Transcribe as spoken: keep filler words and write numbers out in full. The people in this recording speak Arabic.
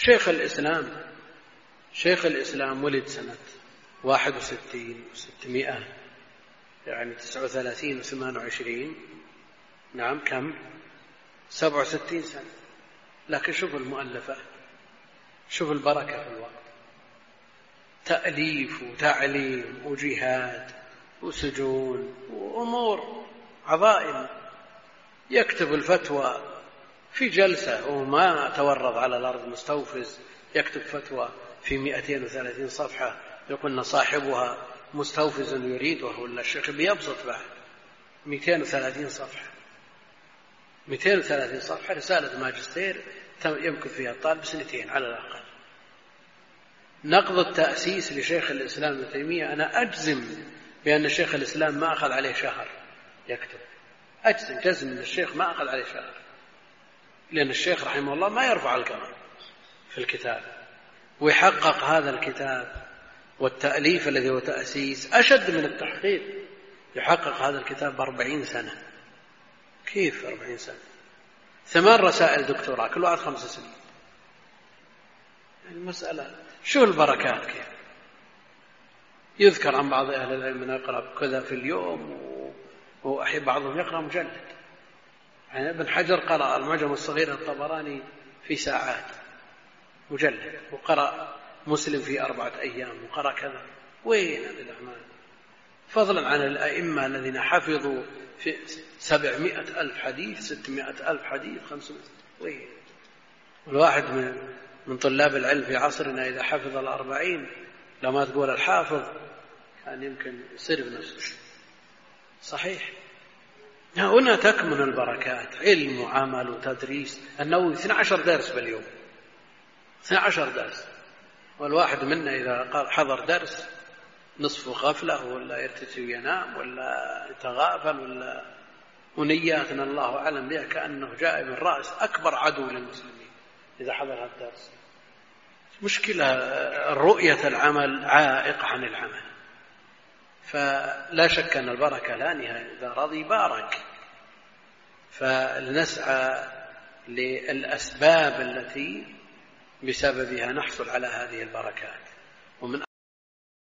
شيخ الإسلام شيخ الإسلام ولد سنة واحد وستين وستمائة، يعني تسعة وثلاثين وثمان وعشرين، نعم كم؟ سبع وستين سنة. لكن شوف المؤلفات، شوف البركة في الوقت، تأليف وتعليم وجهاد وسجون وأمور عظائم. يكتب الفتوى في جلسة وما تورط على الأرض مستوفز، يكتب فتوى في مئتين وثلاثين صفحة يقولنا صاحبها مستوفز يريدها، ولا الشيخ بيبسط بعد مئتين وثلاثين صفحة مئتين وثلاثين صفحة رسالة ماجستير يمكن فيها الطالب سنتين على الأقل. نقض التأسيس لشيخ الإسلام ابن تيمية أنا أجزم بأن شيخ الإسلام ما أخذ عليه شهر يكتب، أجزم جزم أن الشيخ ما أخذ عليه شهر، لأن الشيخ رحمه الله ما يرفع القلم في الكتاب، ويحقق هذا الكتاب والتأليف الذي هو تأسيس أشد من التحقيق. يحقق هذا الكتاب بأربعين سنة. كيف أربعين سنة؟ ثمان رسائل دكتوراه كل واحد خمس سنين. المسألة شو البركات كيف؟ يذكر عن بعض أهل العلم من يقرأ كذا في اليوم، وأحيانا بعضهم يقرأ مجلد. يعني ابن حجر قرأ المعجم الصغير الطبراني في ساعات مجلد، وقرأ مسلم في أربعة أيام، وقرأ كذا. وين هذه الأعمال؟ فضلا عن الأئمة الذين حفظوا في سبعمائة ألف حديث، ستمائة ألف حديث، خمسمائة. وين؟ والواحد من من طلاب العلم في عصرنا إذا حفظ الأربعين لما تقول الحافظ كان يمكن يصير بنفسه. صحيح. هنا تكمن البركات، علم وعمل وتدريس. النووي اثني عشر درس باليوم، اثني عشر درس، والواحد منا إذا حضر درس نصف غفلة، ولا يرتسي وينام، ولا يتغافل، ولا ونياتنا الله أعلم بها كأنه جاء من رأس أكبر عدو للمسلمين إذا حضر هذا الدرس. مشكلة رؤية العمل عائق عن العمل. فلا شك أن البركة لا نهاية، إذا رضي بارك. فلنسعى للأسباب التي بسببها نحصل على هذه البركات. ومن